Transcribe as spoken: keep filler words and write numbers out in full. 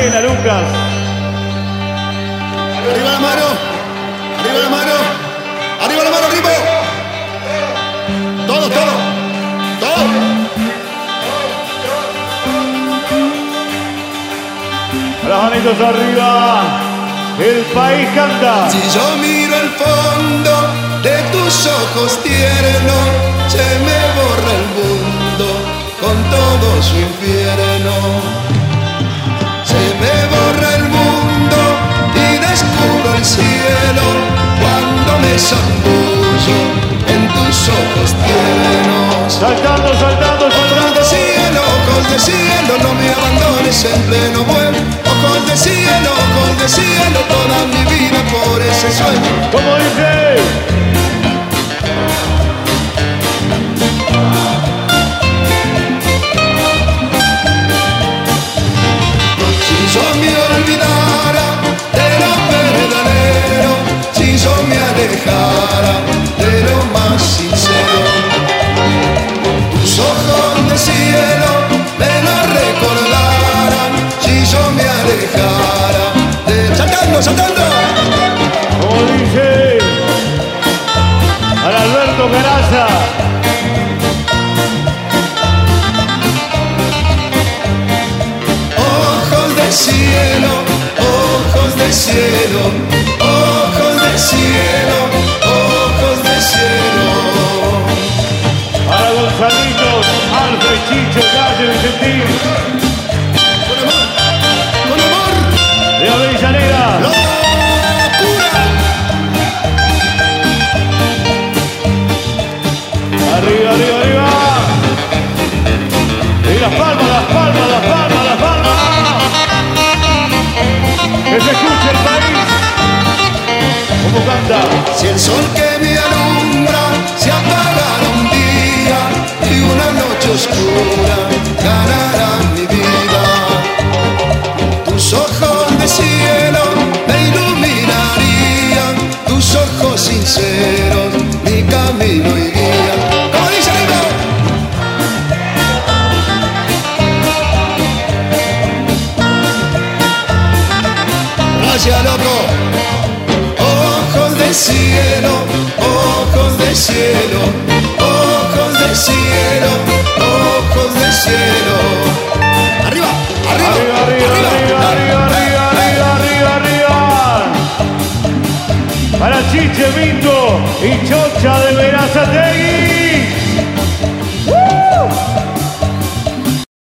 buena, Lucas. Arriba la mano, arriba la mano, arriba la mano, arriba. Todo, todo, todo. Las manitos arriba. El país canta. Si yo miro el fondo de tus ojos tiernos, se me borra el mundo con todo su infierno. Se me borra el mundo y descubro el cielo cuando me zambullo en tus ojos tiernos. Saltando, saltando, saltando. Ojos de cielo, ojos de cielo, no me abandones en pleno vuelo. Ojos de cielo, ojos de cielo, toda mi vida por ese sueño. ¿Cómo dice? Si yo me olvidara de lo verdadero, si yo me alejara de lo más sincero, tus ojos de cielo me lo recordaran, si yo me alejara de... ¡Saltando, saltando! Como dice Alberto Caraza. Ojos de cielo, ojos de cielo, ojos de cielo, ojos de cielo. Para Gonzalito, Alfred, Chicho, Calle, Vicentín. Con amor, con amor. De Avellaneda. ¡Locura! Arriba, arriba, arriba. Y las palmas, las palmas, las palmas, las palmas. Que se escuche el país. ¿Cómo canta? Si el sol que me alumbra se apagara un día y una noche oscura ganará mi vida, tus ojos de cielo me iluminarían, tus ojos sinceros mi camino y guía. ¿Cómo dice arriba? Gracias, loco. Ojos de cielo, ojos de cielo, ojos de cielo, ojos de cielo.